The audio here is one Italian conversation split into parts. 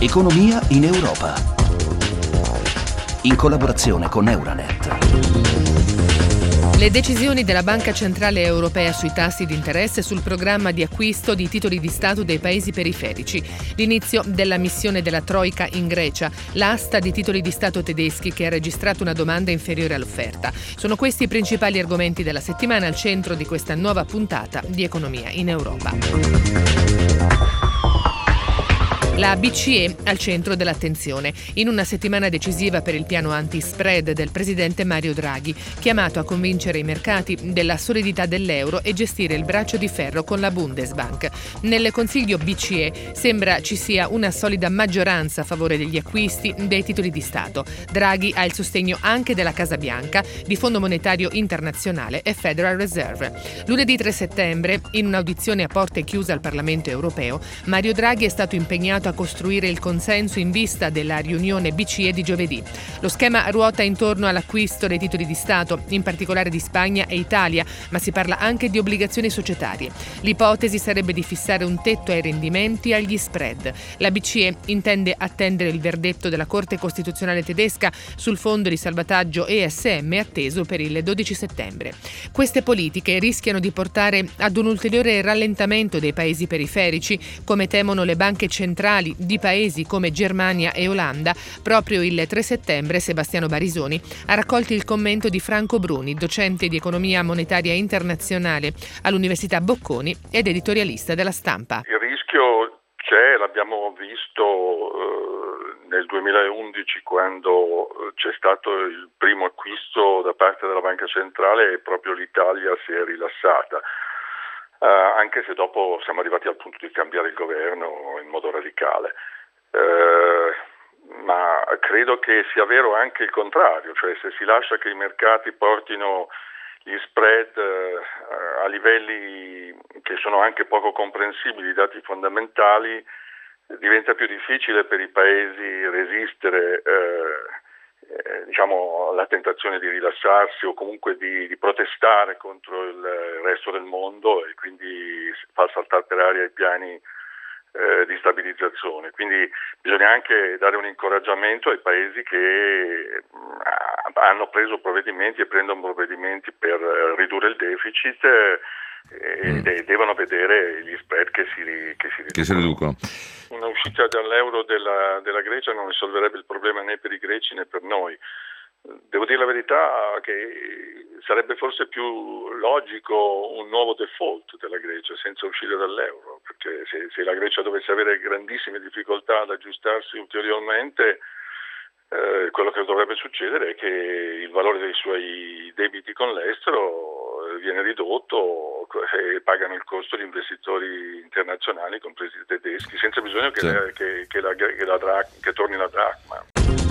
Economia in Europa. In collaborazione con Euranet. Le decisioni della Banca Centrale Europea sui tassi di interesse sul programma di acquisto di titoli di Stato dei paesi periferici, l'inizio della missione della Troika in Grecia, l'asta di titoli di Stato tedeschi che ha registrato una domanda inferiore all'offerta. Sono questi i principali argomenti della settimana al centro di questa nuova puntata di Economia in Europa. La BCE al centro dell'attenzione, in una settimana decisiva per il piano anti-spread del presidente Mario Draghi, chiamato a convincere i mercati della solidità dell'euro e gestire il braccio di ferro con la Bundesbank. Nel Consiglio BCE sembra ci sia una solida maggioranza a favore degli acquisti dei titoli di Stato. Draghi ha il sostegno anche della Casa Bianca, di Fondo Monetario Internazionale e Federal Reserve. Lunedì 3 settembre, in un'audizione a porte chiuse al Parlamento europeo, Mario Draghi è stato impegnato a costruire il consenso in vista della riunione BCE di giovedì. Lo schema ruota intorno all'acquisto dei titoli di Stato, in particolare di Spagna e Italia, ma si parla anche di obbligazioni societarie. L'ipotesi sarebbe di fissare un tetto ai rendimenti e agli spread. La BCE intende attendere il verdetto della Corte Costituzionale tedesca sul fondo di salvataggio ESM atteso per il 12 settembre. Queste politiche rischiano di portare ad un ulteriore rallentamento dei paesi periferici, come temono le banche centrali di paesi come Germania e Olanda. Proprio il 3 settembre Sebastiano Barisoni ha raccolto il commento di Franco Bruni, docente di economia monetaria internazionale all'Università Bocconi ed editorialista della Stampa. Il rischio c'è, l'abbiamo visto nel 2011 quando c'è stato il primo acquisto da parte della Banca Centrale e proprio l'Italia si è rilassata. Anche se dopo siamo arrivati al punto di cambiare il governo in modo radicale. Ma credo che sia vero anche il contrario, cioè se si lascia che i mercati portino gli spread a livelli che sono anche poco comprensibili, dati fondamentali, diventa più difficile per i paesi resistere la tentazione di rilassarsi o comunque di protestare contro il resto del mondo e quindi far saltare per aria i piani di stabilizzazione. Quindi bisogna anche dare un incoraggiamento ai paesi che hanno preso provvedimenti e prendono provvedimenti per ridurre il deficit e devono vedere gli spread che si riducono. Una uscita dall'euro della Grecia non risolverebbe il problema né per i greci né per noi. Devo dire la verità che sarebbe forse più logico un nuovo default della Grecia senza uscire dall'euro, perché se la Grecia dovesse avere grandissime difficoltà ad aggiustarsi ulteriormente, quello che dovrebbe succedere è che il valore dei suoi debiti con l'estero viene ridotto e pagano il costo gli investitori internazionali, compresi i tedeschi, senza bisogno che torni la dracma.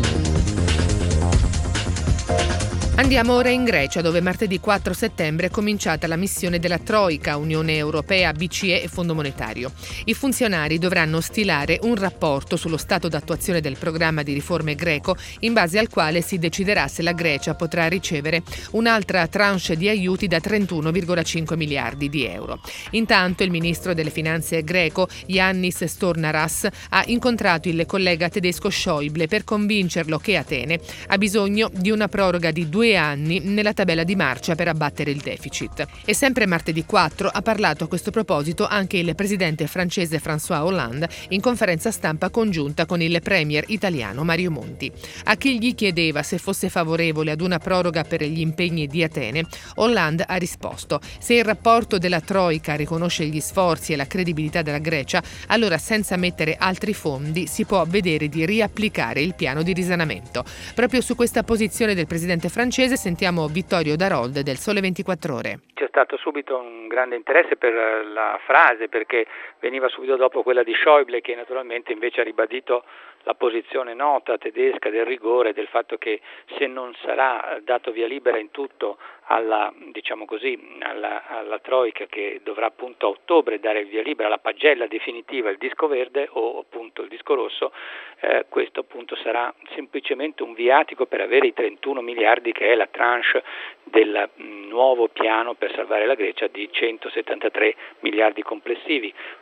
Andiamo ora in Grecia, dove martedì 4 settembre è cominciata la missione della Troika, Unione Europea, BCE e Fondo Monetario. I funzionari dovranno stilare un rapporto sullo stato d'attuazione del programma di riforme greco, in base al quale si deciderà se la Grecia potrà ricevere un'altra tranche di aiuti da 31,5 miliardi di euro. Intanto il ministro delle finanze greco, Yannis Stornaras, ha incontrato il collega tedesco Schäuble per convincerlo che Atene ha bisogno di una proroga di 2 anni nella tabella di marcia per abbattere il deficit. E sempre martedì 4 ha parlato a questo proposito anche il presidente francese François Hollande in conferenza stampa congiunta con il premier italiano Mario Monti. A chi gli chiedeva se fosse favorevole ad una proroga per gli impegni di Atene, Hollande ha risposto: se il rapporto della Troika riconosce gli sforzi e la credibilità della Grecia, allora senza mettere altri fondi si può vedere di riapplicare il piano di risanamento. Proprio su questa posizione del presidente francese sentiamo Vittorio Darold del Sole 24 Ore. C'è stato subito un grande interesse per la frase, perché veniva subito dopo quella di Schäuble, che naturalmente invece ha ribadito la posizione nota tedesca del rigore, del fatto che se non sarà dato via libera in tutto alla Troika, che dovrà appunto a ottobre dare il via libera, la pagella definitiva, il disco verde o appunto il disco rosso, questo appunto sarà semplicemente un viatico per avere i 31 miliardi che è la tranche del nuovo piano per salvare la Grecia di 173 miliardi complessivi. Ma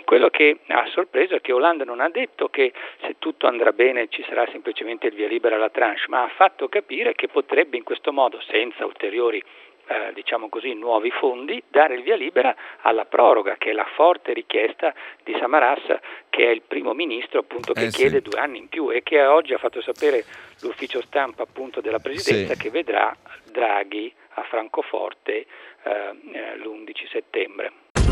Quello che ha sorpreso è che Hollande non ha detto che se tutto andrà bene ci sarà semplicemente il via libera alla tranche, ma ha fatto capire che potrebbe in questo modo, senza ulteriori nuovi fondi, dare il via libera alla proroga, che è la forte richiesta di Samaras, che è il primo ministro appunto che chiede 2 anni in più e che oggi ha fatto sapere l'ufficio stampa appunto della Presidenza che vedrà Draghi a Francoforte l'11 settembre.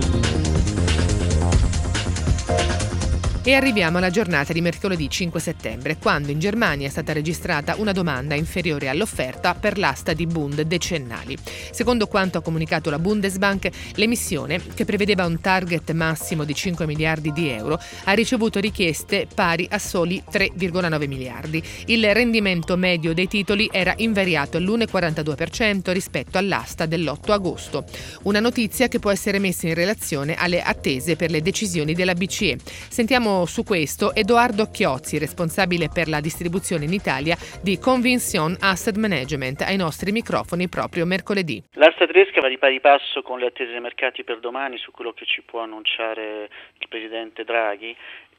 E arriviamo alla giornata di mercoledì 5 settembre, quando in Germania è stata registrata una domanda inferiore all'offerta per l'asta di Bund decennali. Secondo quanto ha comunicato la Bundesbank, l'emissione, che prevedeva un target massimo di 5 miliardi di euro, ha ricevuto richieste pari a soli 3,9 miliardi. Il rendimento medio dei titoli era invariato all'1,42% rispetto all'asta dell'8 agosto. Una notizia che può essere messa in relazione alle attese per le decisioni della BCE. Sentiamo su questo Edoardo Chiozzi, responsabile per la distribuzione in Italia di Convention Asset Management, ai nostri microfoni proprio mercoledì. L'asta tedesca va di pari passo con le attese dei mercati per domani su quello che ci può annunciare il presidente Draghi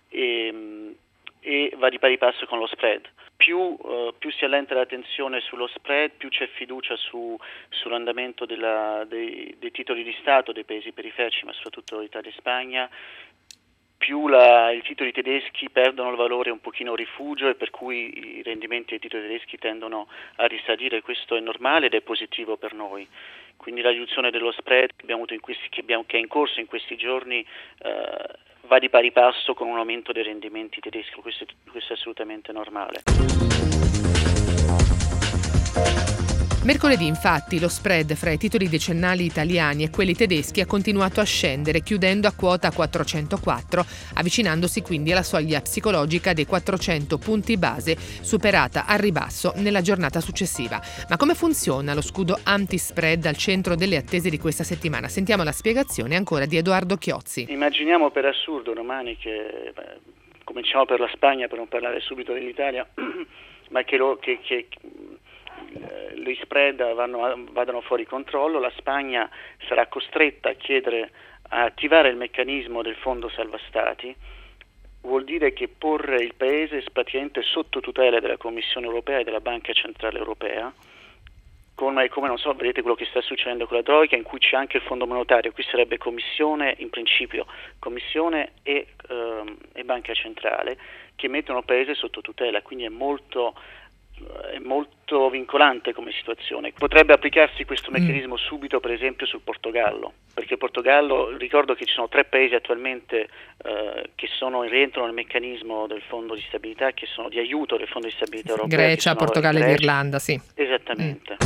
e va di pari passo con lo spread. Più si allenta la tensione sullo spread, più c'è fiducia sull'andamento dei titoli di Stato dei paesi periferici, ma soprattutto Italia e Spagna, più i titoli tedeschi perdono il valore un pochino rifugio e per cui i rendimenti dei titoli tedeschi tendono a risalire. Questo è normale ed è positivo per noi. Quindi la riduzione dello spread che è in corso in questi giorni va di pari passo con un aumento dei rendimenti tedeschi. Questo è assolutamente normale. Mercoledì, infatti, lo spread fra i titoli decennali italiani e quelli tedeschi ha continuato a scendere, chiudendo a quota 404, avvicinandosi quindi alla soglia psicologica dei 400 punti base, superata al ribasso nella giornata successiva. Ma come funziona lo scudo anti-spread al centro delle attese di questa settimana? Sentiamo la spiegazione ancora di Edoardo Chiozzi. Immaginiamo per assurdo domani che cominciamo per la Spagna, per non parlare subito dell'Italia, ma che gli spread vadano fuori controllo. La Spagna sarà costretta a attivare il meccanismo del fondo salva stati. Vuol dire che porre il paese praticamente sotto tutela della Commissione europea e della Banca Centrale Europea, come non so, vedete quello che sta succedendo con la Troika, in cui c'è anche il Fondo Monetario. Qui sarebbe Commissione, in principio Commissione e Banca Centrale, che mettono il paese sotto tutela, quindi è molto vincolante come situazione. Potrebbe applicarsi questo meccanismo subito, per esempio, sul Portogallo, perché il Portogallo, ricordo che ci sono 3 paesi attualmente che rientrano nel meccanismo del fondo di stabilità, che sono di aiuto del fondo di stabilità europeo. Grecia, Portogallo ed Irlanda, sì. Esattamente.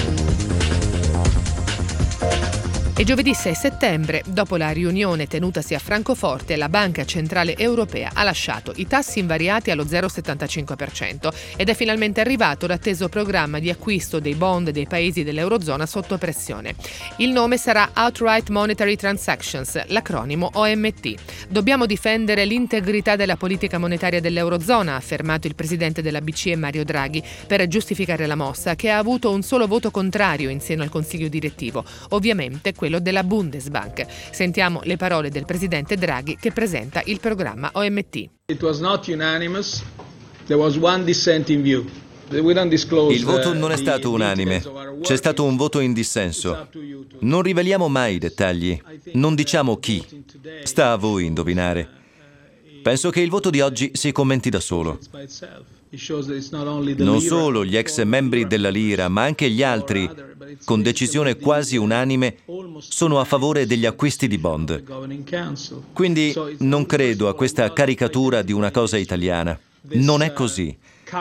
E giovedì 6 settembre, dopo la riunione tenutasi a Francoforte, la Banca Centrale Europea ha lasciato i tassi invariati allo 0,75% ed è finalmente arrivato l'atteso programma di acquisto dei bond dei paesi dell'Eurozona sotto pressione. Il nome sarà Outright Monetary Transactions, l'acronimo OMT. Dobbiamo difendere l'integrità della politica monetaria dell'Eurozona, ha affermato il presidente della BCE Mario Draghi, per giustificare la mossa, che ha avuto un solo voto contrario in seno al Consiglio direttivo, ovviamente quello della Bundesbank. Sentiamo le parole del presidente Draghi che presenta il programma OMT. It was not unanimous. There was one dissent in view. Il voto non è stato unanime, c'è stato un voto in dissenso. Non riveliamo mai i dettagli, non diciamo chi. Sta a voi indovinare. Penso che il voto di oggi si commenti da solo. Non solo gli ex membri della Lira, ma anche gli altri, con decisione quasi unanime, sono a favore degli acquisti di bond. Quindi non credo a questa caricatura di una cosa italiana. Non è così.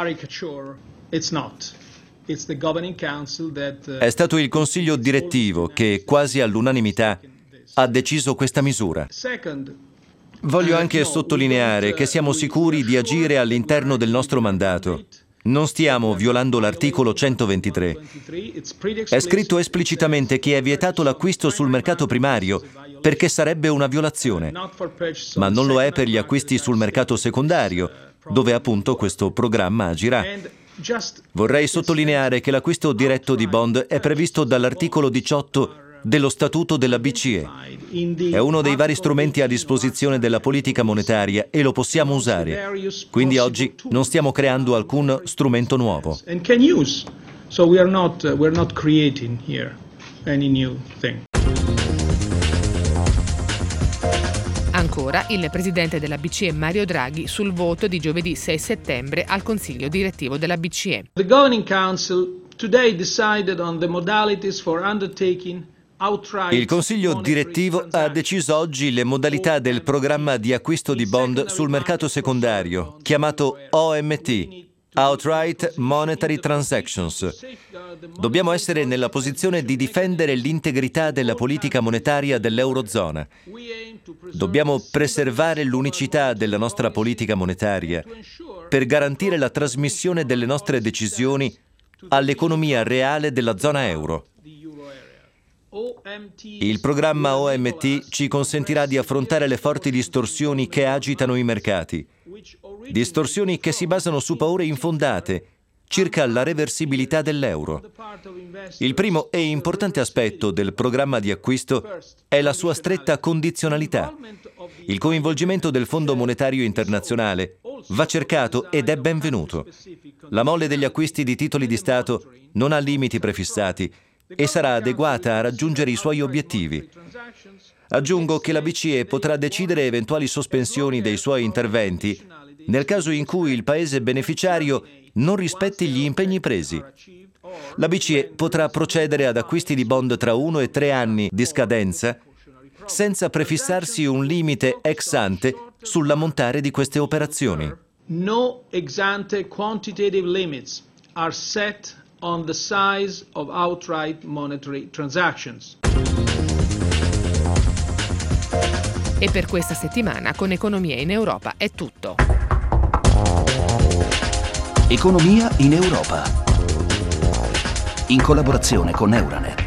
È stato il Consiglio direttivo che, quasi all'unanimità, ha deciso questa misura. Voglio anche sottolineare che siamo sicuri di agire all'interno del nostro mandato. Non stiamo violando l'articolo 123. È scritto esplicitamente che è vietato l'acquisto sul mercato primario perché sarebbe una violazione, ma non lo è per gli acquisti sul mercato secondario, dove appunto questo programma agirà. Vorrei sottolineare che l'acquisto diretto di bond è previsto dall'articolo 18 dello statuto della BCE. È uno dei vari strumenti a disposizione della politica monetaria e lo possiamo usare. Quindi oggi non stiamo creando alcun strumento nuovo. So we're not creating here any new thing. Ancora il presidente della BCE Mario Draghi sul voto di giovedì 6 settembre al Consiglio direttivo della BCE. The Governing Council today decided on the modalities for undertaking outright. Il Consiglio direttivo ha deciso oggi le modalità del programma di acquisto di bond sul mercato secondario, chiamato OMT. Outright Monetary Transactions. Dobbiamo essere nella posizione di difendere l'integrità della politica monetaria dell'Eurozona. Dobbiamo preservare l'unicità della nostra politica monetaria per garantire la trasmissione delle nostre decisioni all'economia reale della zona euro. Il programma OMT ci consentirà di affrontare le forti distorsioni che agitano i mercati. Distorsioni che si basano su paure infondate circa la reversibilità dell'euro. Il primo e importante aspetto del programma di acquisto è la sua stretta condizionalità. Il coinvolgimento del Fondo Monetario Internazionale va cercato ed è benvenuto. La mole degli acquisti di titoli di Stato non ha limiti prefissati e sarà adeguata a raggiungere i suoi obiettivi. Aggiungo che la BCE potrà decidere eventuali sospensioni dei suoi interventi nel caso in cui il paese beneficiario non rispetti gli impegni presi. La BCE potrà procedere ad acquisti di bond tra 1 e 3 anni di scadenza senza prefissarsi un limite ex ante sull'ammontare di queste operazioni. No ex ante quantitative limits are set on the size of outright monetary transactions. E per questa settimana con Economia in Europa è tutto. Economia in Europa. In collaborazione con Euranet.